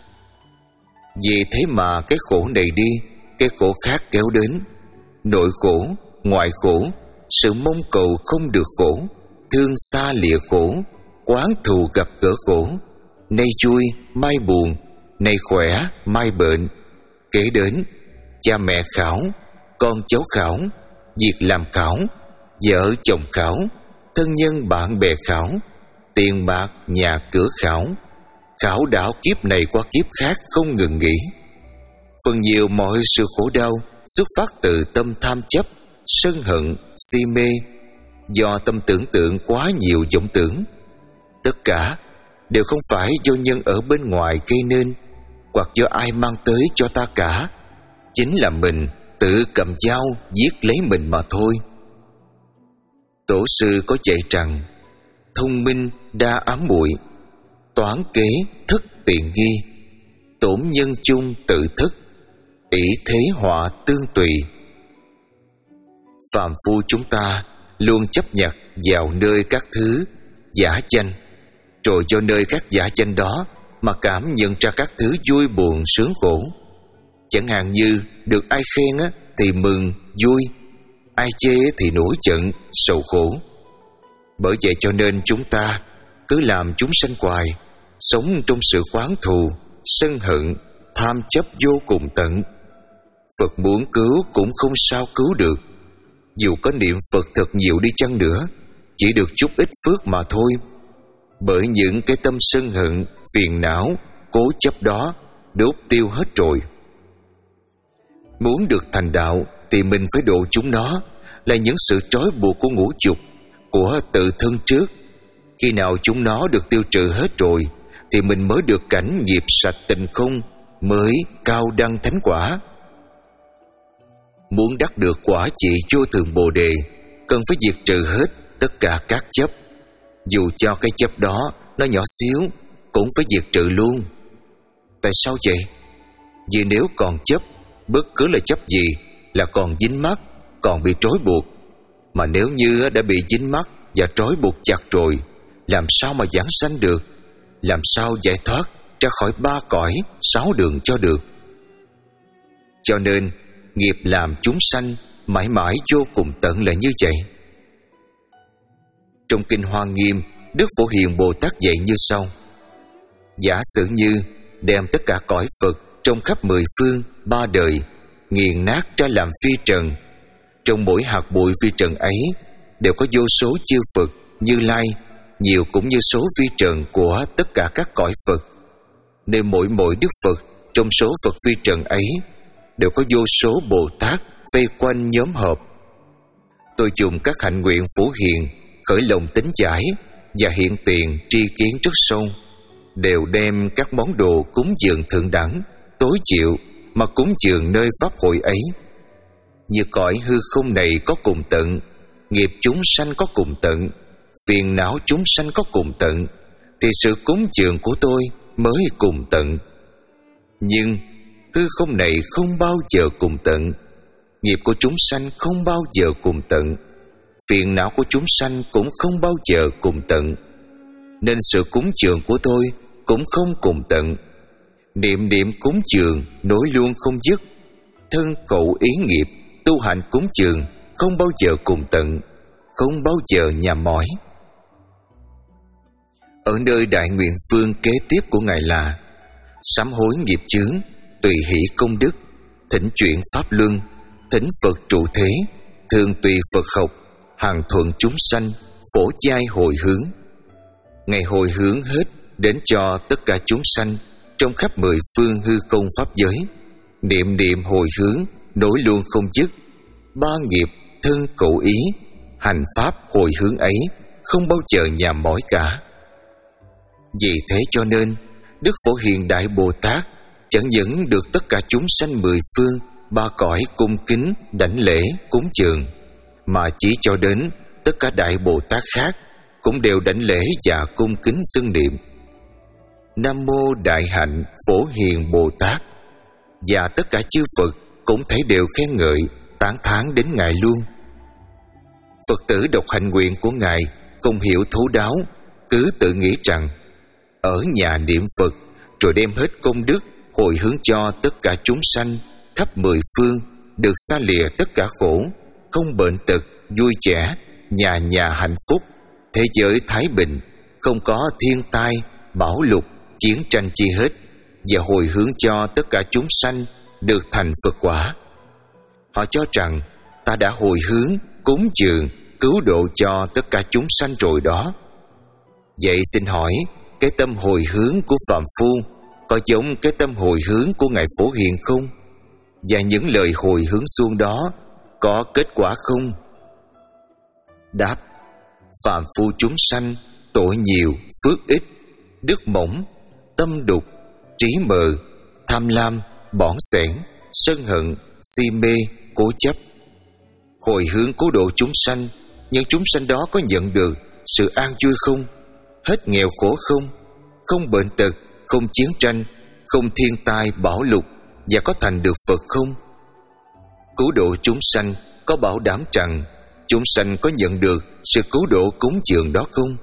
Vì thế mà cái khổ này đi, cái khổ khác kéo đến. Nội khổ, ngoại khổ, sự mong cầu không được khổ, thương xa lìa khổ, oán thù gặp gỡ khổ. Nay vui, mai buồn, nay khỏe, mai bệnh. Kể đến cha mẹ khảo, con cháu khảo, việc làm khảo, vợ chồng khảo, thân nhân bạn bè khảo, tiền bạc nhà cửa khảo. Khảo đảo kiếp này qua kiếp khác không ngừng nghỉ. Phần nhiều mọi sự khổ đau xuất phát từ tâm tham chấp, sân hận, si mê, do tâm tưởng tượng quá nhiều vọng tưởng. Tất cả đều không phải do nhân ở bên ngoài gây nên, hoặc do ai mang tới cho ta cả. Chính là mình tự cầm dao giết lấy mình mà thôi. Tổ sư có dạy rằng thông minh đa ám muội, toán kế thất tiện nghi, tổn nhân chung tự thức, ỷ thế họa tương tùy. Phàm phu chúng ta luôn chấp nhận vào nơi các thứ giả danh, rồi do nơi các giả danh đó mà cảm nhận ra các thứ vui buồn sướng khổ. Chẳng hạn như được ai khen á, thì mừng, vui, ai chê thì nổi giận, sầu khổ. Bởi vậy cho nên chúng ta cứ làm chúng sanh hoài, sống trong sự oán thù, sân hận, tham chấp vô cùng tận. Phật muốn cứu cũng không sao cứu được. Dù có niệm Phật thật nhiều đi chăng nữa, chỉ được chút ít phước mà thôi. Bởi những cái tâm sân hận, phiền não, cố chấp đó đốt tiêu hết rồi. Muốn được thành đạo thì mình phải độ chúng nó, là những sự trói buộc của ngũ dục, của tự thân trước. Khi nào chúng nó được tiêu trừ hết rồi, thì mình mới được cảnh nghiệp sạch tình không, mới cao đăng thánh quả. Muốn đắc được quả trị vô thượng Bồ Đề, cần phải diệt trừ hết tất cả các chấp. Dù cho cái chấp đó nó nhỏ xíu, cũng phải diệt trừ luôn. Tại sao vậy? Vì nếu còn chấp, bất cứ là chấp gì là còn dính mắc, còn bị trói buộc. Mà nếu như đã bị dính mắc và trói buộc chặt rồi, làm sao mà giảng sanh được? Làm sao giải thoát ra khỏi ba cõi sáu đường cho được? Cho nên nghiệp làm chúng sanh mãi mãi vô cùng tận là như vậy. Trong Kinh Hoa Nghiêm, Đức Phổ Hiền Bồ Tát dạy như sau: giả sử như đem tất cả cõi Phật trong khắp mười phương ba đời nghiền nát ra làm phi trần, trong mỗi hạt bụi phi trần ấy đều có vô số chư Phật, Như Lai, nhiều cũng như số phi trần của tất cả các cõi Phật. Nên mỗi mỗi Đức Phật trong số Phật phi trần ấy đều có vô số Bồ Tát vây quanh nhóm họp. Tôi dùng các hạnh nguyện phổ hiền, khởi lòng tính giải và hiện tiền tri kiến rất sâu, đều đem các món đồ cúng dường thượng đẳng, tối chịu mà cúng dường nơi pháp hội ấy. Như cõi hư không này có cùng tận, nghiệp chúng sanh có cùng tận, phiền não chúng sanh có cùng tận, thì sự cúng dường của tôi mới cùng tận. Nhưng hư không này không bao giờ cùng tận, nghiệp của chúng sanh không bao giờ cùng tận, phiền não của chúng sanh cũng không bao giờ cùng tận, nên sự cúng dường của tôi cũng không cùng tận. Niệm niệm cúng dường nối luôn không dứt. Thân khẩu ý nghiệp tu hành cúng dường không bao giờ cùng tận, không bao giờ nhàm mỏi. Ở nơi đại nguyện phương kế tiếp của Ngài là sám hối nghiệp chướng, tùy hỷ công đức, thỉnh chuyển pháp luân, thỉnh Phật trụ thế, thường tùy Phật học, hằng thuận chúng sanh, phổ giai hồi hướng. Ngài hồi hướng hết đến cho tất cả chúng sanh trong khắp mười phương hư không pháp giới. Niệm niệm hồi hướng nối luôn không dứt. Ba nghiệp thân khẩu ý, hành pháp hồi hướng ấy không bao giờ nhàm mỏi cả. Vì thế cho nên Đức Phổ Hiền Đại Bồ Tát chẳng những được tất cả chúng sanh mười phương ba cõi cung kính đảnh lễ cúng dường, mà chỉ cho đến tất cả Đại Bồ Tát khác cũng đều đảnh lễ và cung kính xưng niệm Nam Mô Đại Hạnh Phổ Hiền Bồ Tát. Và tất cả chư Phật cũng thấy đều khen ngợi tán thán đến Ngài luôn. Phật tử đọc hạnh nguyện của Ngài không hiểu thấu đáo, cứ tự nghĩ rằng ở nhà niệm Phật rồi đem hết công đức hồi hướng cho tất cả chúng sanh khắp mười phương được xa lìa tất cả khổ, không bệnh tật, vui vẻ, nhà nhà hạnh phúc, thế giới thái bình, không có thiên tai, bão lụt, chiến tranh chi hết, và hồi hướng cho tất cả chúng sanh được thành Phật quả. Họ cho rằng ta đã hồi hướng, cúng dường, cứu độ cho tất cả chúng sanh rồi đó. Vậy xin hỏi, cái tâm hồi hướng của phàm phu có giống cái tâm hồi hướng của Ngài Phổ Hiền không? Và những lời hồi hướng xuông đó có kết quả không? Đáp: phàm phu chúng sanh tội nhiều, phước ít, đức mỏng, tâm đục, trí mờ, tham lam, bỏng sẻn, sân hận, si mê, cố chấp. Hồi hướng cứu độ chúng sanh, những chúng sanh đó có nhận được sự an vui không? Hết nghèo khổ không? Không bệnh tật, không chiến tranh, không thiên tai bão lụt, và có thành được Phật không? Cứu độ chúng sanh có bảo đảm rằng chúng sanh có nhận được sự cứu độ cúng dường đó không?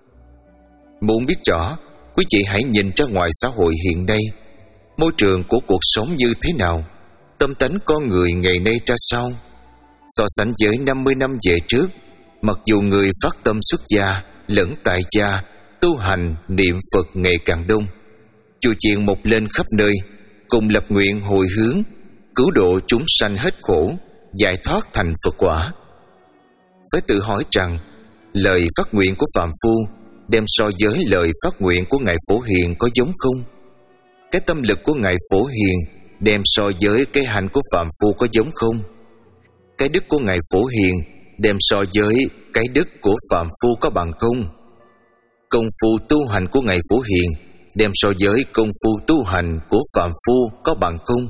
Muốn biết rõ, quý vị hãy nhìn ra ngoài xã hội hiện nay, môi trường của cuộc sống như thế nào, tâm tánh con người ngày nay ra sao. So sánh với năm mươi năm về trước, mặc dù người phát tâm xuất gia lẫn tại gia tu hành niệm Phật ngày càng đông, chùa chiền mọc lên khắp nơi, cùng lập nguyện hồi hướng cứu độ chúng sanh hết khổ, giải thoát thành Phật quả. Phải tự hỏi rằng lời phát nguyện của phàm phu đem so với lời phát nguyện của Ngài Phổ Hiền có giống không? Cái tâm lực của Ngài Phổ Hiền đem so với cái hạnh của phàm phu có giống không? Cái đức của Ngài Phổ Hiền đem so với cái đức của phàm phu có bằng không? Công phu tu hành của Ngài Phổ Hiền đem so với công phu tu hành của phàm phu có bằng không?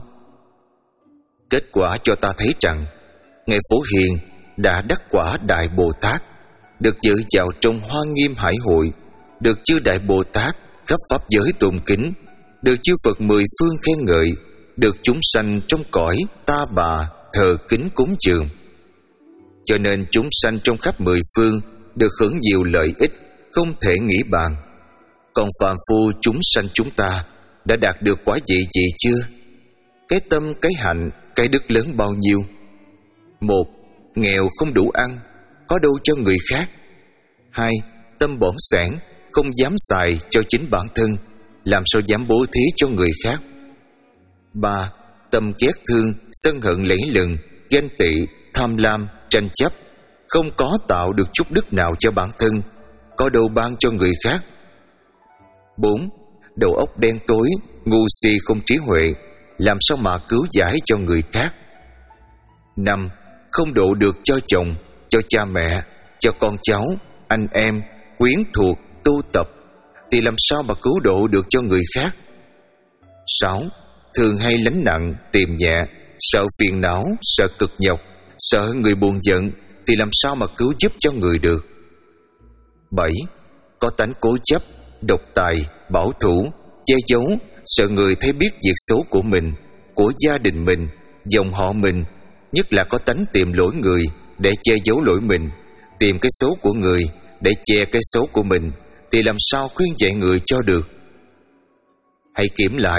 Kết quả cho ta thấy rằng Ngài Phổ Hiền đã đắc quả Đại Bồ Tát, được dự vào trong Hoa Nghiêm Hải Hội, được chư Đại Bồ Tát khắp pháp giới tôn kính, được chư Phật mười phương khen ngợi, được chúng sanh trong cõi ta bà thờ kính cúng dường. Cho nên chúng sanh trong khắp mười phương được hưởng nhiều lợi ích không thể nghĩ bàn. Còn phàm phu chúng sanh chúng ta đã đạt được quả vị gì chưa? Cái tâm, cái hạnh, cái đức lớn bao nhiêu? Một, nghèo không đủ ăn, có đâu cho người khác. Hai, tâm bỏng sẻn, không dám xài cho chính bản thân, làm sao dám bố thí cho người khác. Ba, tâm ghét thương, sân hận lẫy lừng, ganh tị, tham lam, tranh chấp, không có tạo được chút đức nào cho bản thân, có đâu ban cho người khác. Bốn, đầu óc đen tối, ngu si không trí huệ, làm sao mà cứu giải cho người khác. Năm, không độ được cho chồng, cho cha mẹ, cho con cháu, anh em, quyến thuộc, tu tập, thì làm sao mà cứu độ được cho người khác. Sáu, thường hay lánh nặng, tìm nhẹ, sợ phiền não, sợ cực nhọc, sợ người buồn giận, thì làm sao mà cứu giúp cho người được. Bảy, có tánh cố chấp, độc tài, bảo thủ, che giấu, sợ người thấy biết việc xấu của mình, của gia đình mình, dòng họ mình, nhất là có tánh tìm lỗi người để che giấu lỗi mình, tìm cái xấu của người để che cái xấu của mình, thì làm sao khuyên dạy người cho được. Hãy kiểm lại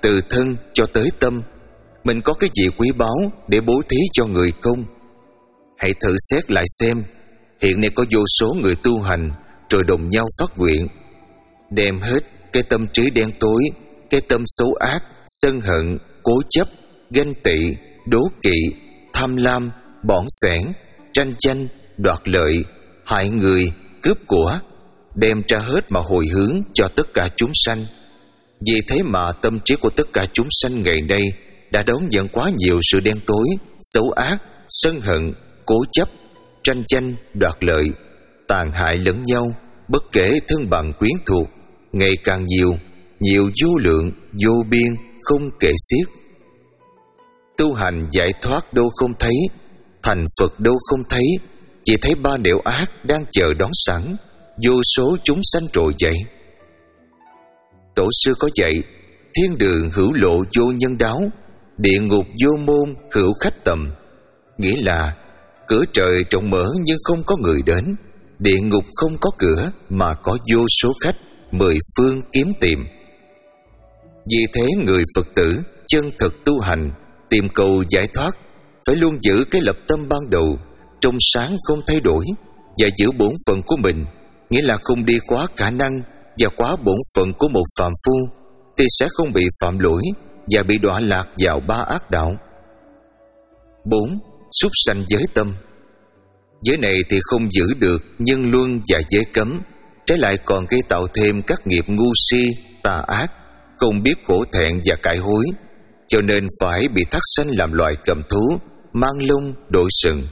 từ thân cho tới tâm, mình có cái gì quý báu để bố thí cho người không? Hãy thử xét lại xem, hiện nay có vô số người tu hành rồi đồng nhau phát nguyện, đem hết cái tâm trí đen tối, cái tâm xấu ác, sân hận, cố chấp, ganh tị, đố kỵ, tham lam, bỏng sẻn, tranh tranh, đoạt lợi, hại người, cướp của, đem ra hết mà hồi hướng cho tất cả chúng sanh. Vì thế mà tâm trí của tất cả chúng sanh ngày nay đã đón nhận quá nhiều sự đen tối, xấu ác, sân hận, cố chấp, tranh tranh, đoạt lợi, tàn hại lẫn nhau, bất kể thân bằng quyến thuộc, ngày càng nhiều, nhiều vô lượng, vô biên, không kể xiết. Tu hành giải thoát đâu không thấy, thành Phật đâu không thấy, chỉ thấy ba nẻo ác đang chờ đón sẵn, vô số chúng sanh trồi dậy. Tổ sư có dạy, thiên đường hữu lộ vô nhân đáo, địa ngục vô môn hữu khách tầm. Nghĩa là cửa trời rộng mở nhưng không có người đến, địa ngục không có cửa mà có vô số khách mười phương kiếm tìm. Vì thế người Phật tử chân thực tu hành, tìm cầu giải thoát, phải luôn giữ cái lập tâm ban đầu trong sáng không thay đổi, và giữ bổn phận của mình, nghĩa là không đi quá khả năng và quá bổn phận của một phàm phu, thì sẽ không bị phạm lỗi và bị đọa lạc vào ba ác đạo. Bốn. Súc sanh giới tâm. Giới này thì không giữ được nhân luân và giới cấm, trái lại còn gây tạo thêm các nghiệp ngu si, tà ác, không biết khổ thẹn và cải hối, cho nên phải bị thác sanh làm loài cầm thú, mang lông đội sừng.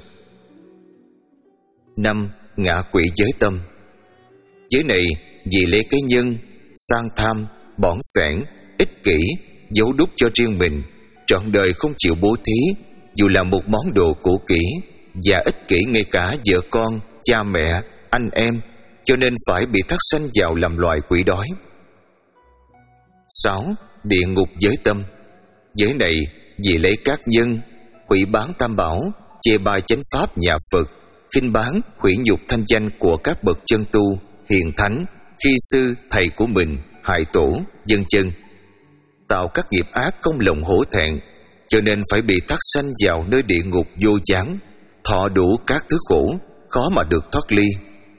Năm. Ngạ quỷ giới tâm. Giới này vì lấy cái nhân, sang tham, bỏng sẻn, ích kỷ, giấu đúc cho riêng mình, trọn đời không chịu bố thí, dù là một món đồ cũ kỹ, và ích kỷ ngay cả vợ con, cha mẹ, anh em, cho nên phải bị thác sanh vào làm loài quỷ đói. Sáu. Địa ngục giới tâm. Giới này vì lấy các nhân, hủy bán tam bảo, chê bai chánh pháp nhà Phật, khinh bán, hủy nhục thanh danh của các bậc chân tu, hiền thánh, khi sư, thầy của mình, hại tổ, dân chân, tạo các nghiệp ác không lòng hổ thẹn, cho nên phải bị thác sanh vào nơi địa ngục vô gián, thọ đủ các thứ khổ, khó mà được thoát ly.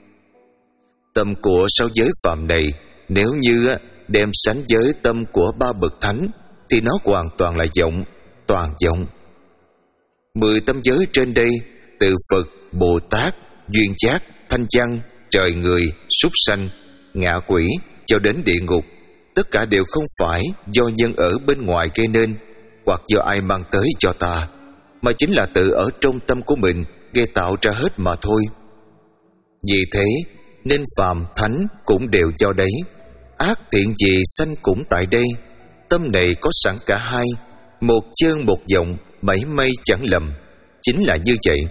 Tâm của sáu giới phạm này, nếu như đem sánh với tâm của ba bậc thánh, thì nó hoàn toàn là vọng, toàn vọng. Mười tâm giới trên đây, từ Phật, Bồ Tát, duyên giác, thanh văn, trời người, súc sanh, ngạ quỷ cho đến địa ngục, tất cả đều không phải do nhân ở bên ngoài gây nên, hoặc do ai mang tới cho ta, mà chính là tự ở trong tâm của mình gây tạo ra hết mà thôi. Vì thế nên phàm thánh cũng đều do đấy, ác thiện gì sanh cũng tại đây. Tâm này có sẵn cả hai, một chân một vọng, mảy may chẳng lầm, chính là như vậy.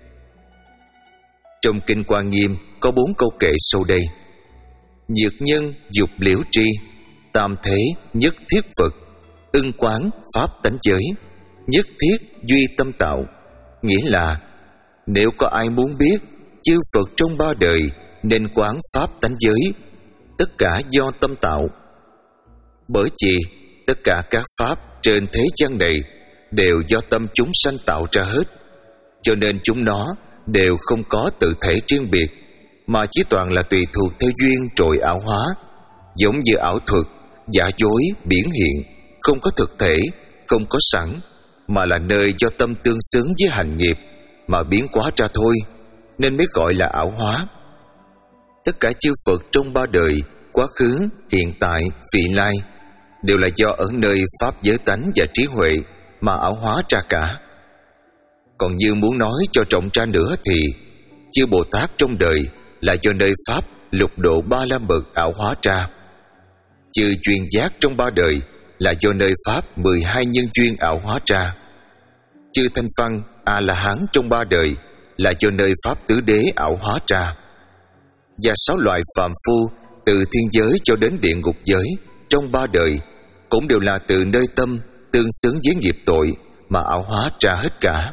Trong Kinh Quan Nghiêm có bốn câu kệ sau đây: nhược nhân dục liễu tri, tam thế nhất thiết Phật, ưng quán pháp tánh giới, nhất thiết duy tâm tạo. Nghĩa là nếu có ai muốn biết chư Phật trong ba đời nên quán pháp tánh giới, tất cả do tâm tạo. Bởi vì tất cả các pháp trên thế gian này đều do tâm chúng sanh tạo ra hết, cho nên chúng nó đều không có tự thể riêng biệt, mà chỉ toàn là tùy thuộc theo duyên rồi ảo hóa, giống như ảo thuật, giả dối, biển hiện, không có thực thể, không có sẵn, mà là nơi do tâm tương xứng với hành nghiệp mà biến hóa ra thôi, nên mới gọi là ảo hóa. Tất cả chư Phật trong ba đời, quá khứ, hiện tại, vị lai, đều là do ở nơi pháp giới tánh và trí huệ mà ảo hóa ra cả. Còn như muốn nói cho rộng ra nữa thì chư Bồ Tát trong đời là do nơi pháp lục độ ba la mật ảo hóa ra. Chư duyên giác trong ba đời là do nơi pháp mười hai nhân duyên ảo hóa ra. Chư Thanh Văn A La Hán trong ba đời là do nơi pháp tứ đế ảo hóa ra. Và sáu loại phàm phu từ thiên giới cho đến địa ngục giới trong ba đời cũng đều là từ nơi tâm tương xứng với nghiệp tội mà ảo hóa ra hết cả.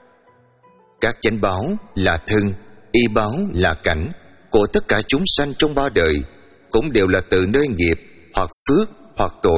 Các chánh báo là thân, y báo là cảnh của tất cả chúng sanh trong ba đời cũng đều là từ nơi nghiệp hoặc phước hoặc tội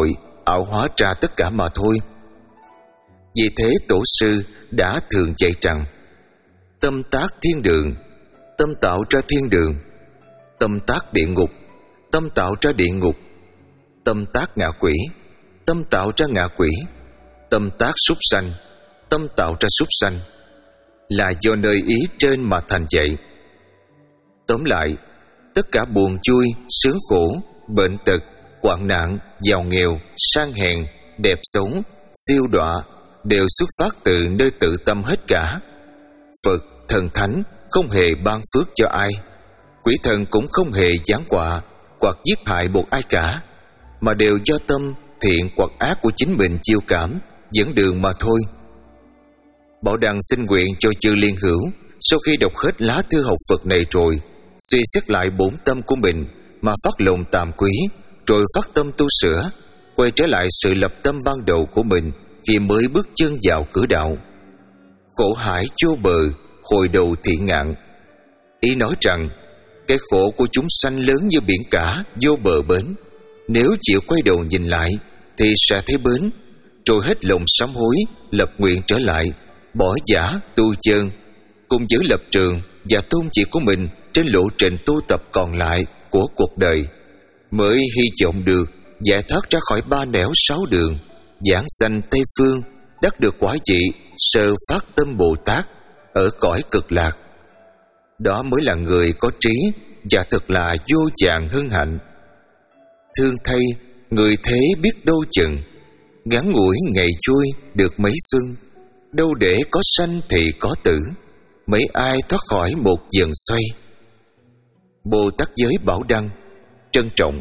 ảo hóa ra tất cả mà thôi. Vì thế tổ sư đã thường dạy rằng: tâm tác thiên đường, tâm tạo ra thiên đường; tâm tác địa ngục, tâm tạo ra địa ngục; tâm tác ngạ quỷ, tâm tạo ra ngạ quỷ; tâm tác súc sanh, tâm tạo ra súc sanh. Là do nơi ý trên mà thành vậy. Tóm lại, tất cả buồn vui, sướng khổ, bệnh tật, hoạn nạn, giàu nghèo, sang hèn, đẹp xấu, siêu đọa đều xuất phát từ nơi tự tâm hết cả. Phật, thần thánh không hề ban phước cho ai, quỷ thần cũng không hề giáng họa hoặc giết hại một ai cả, mà đều do tâm thiện hoặc ác của chính mình chiêu cảm dẫn đường mà thôi. Bảo Đăng xin nguyện cho chư liên hữu sau khi đọc hết lá thư học Phật này rồi, suy xét lại bổn tâm của mình mà phát lòng tàm quý, rồi phát tâm tu sửa, quay trở lại sự lập tâm ban đầu của mình khi mới bước chân vào cửa đạo. Khổ hải vô bờ, hồi đầu thiện ngạn. Ý nói rằng cái khổ của chúng sanh lớn như biển cả, vô bờ bến. Nếu chịu quay đầu nhìn lại thì sẽ thấy bến, rồi hết lòng sám hối, lập nguyện trở lại, bỏ giả tu chân, cùng giữ lập trường và tôn chỉ của mình trên lộ trình tu tập còn lại của cuộc đời, mới hy vọng được giải thoát ra khỏi ba nẻo sáu đường, giảng sanh Tây Phương, đắc được quả vị sơ phát tâm Bồ Tát ở cõi cực lạc. Đó mới là người có trí và thật là vô vàn hân hạnh. Thương thay, người thế biết đâu chừng, ngắn ngủi ngày vui được mấy xuân, đâu để có sanh thì có tử, mấy ai thoát khỏi một vần xoay. Bồ Tát giới Bảo Đăng trân trọng.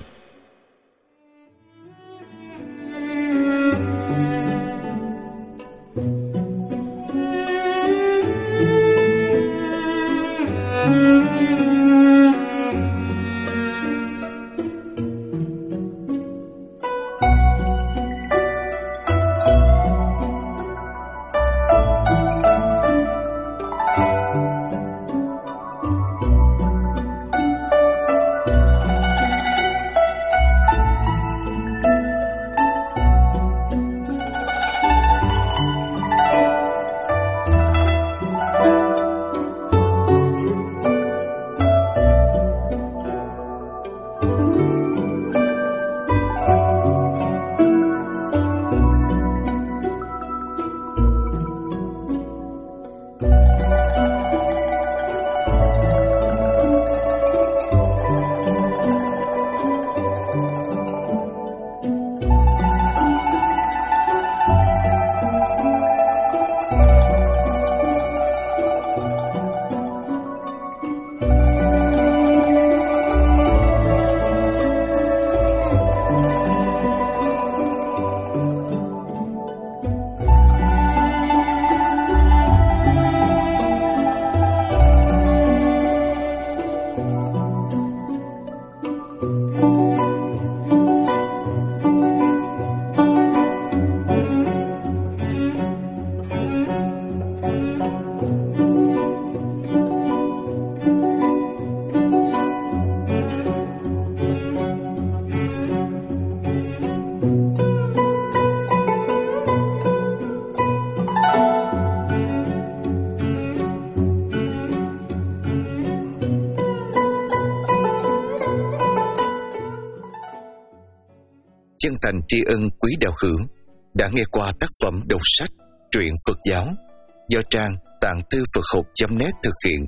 Chân thành tri ân quý đạo hữu đã nghe qua tác phẩm đọc sách truyện Phật giáo do trang tạng thư Phật học chấm net thực hiện.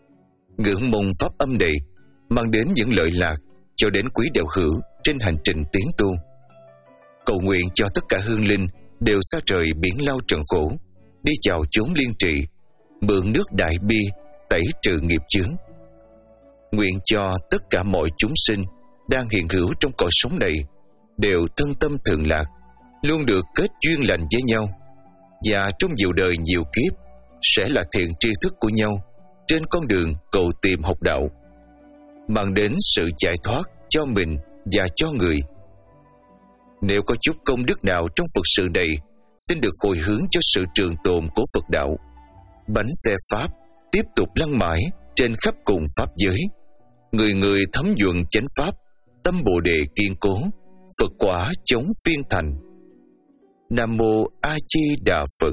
Ngưỡng mong pháp âm này mang đến những lợi lạc cho đến quý đạo hữu trên hành trình tiến tu. Cầu nguyện cho tất cả hương linh đều xa rời biển lao trần khổ, đi vào chốn liên trì, mượn nước đại bi tẩy trừ nghiệp chướng. Nguyện cho tất cả mọi chúng sinh đang hiện hữu trong cõi sống này đều thân tâm thường lạc, luôn được kết duyên lành với nhau, và trong nhiều đời nhiều kiếp sẽ là thiện tri thức của nhau trên con đường cầu tìm học đạo, mang đến sự giải thoát cho mình và cho người. Nếu có chút công đức nào trong Phật sự này, xin được hồi hướng cho sự trường tồn của Phật đạo. Bánh xe Pháp tiếp tục lăn mãi trên khắp cùng Pháp giới, người người thấm nhuận chánh Pháp, tâm Bồ Đề kiên cố, Phật quả chống phiên thành. Nam Mô A Di Đà Phật.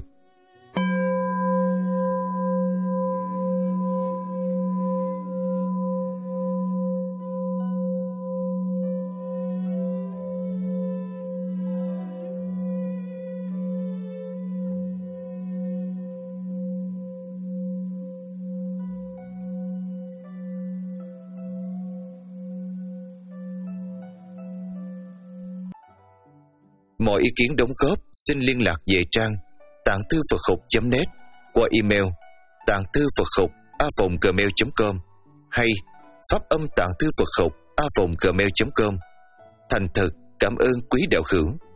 Mọi ý kiến đóng góp xin liên lạc về trang tạng thư Phật học chấm net qua email tạng thư Phật học a vòng gmail chấm com hay pháp âm tạng thư Phật học a vòng gmail chấm com. Thành thật cảm ơn quý đạo hữu.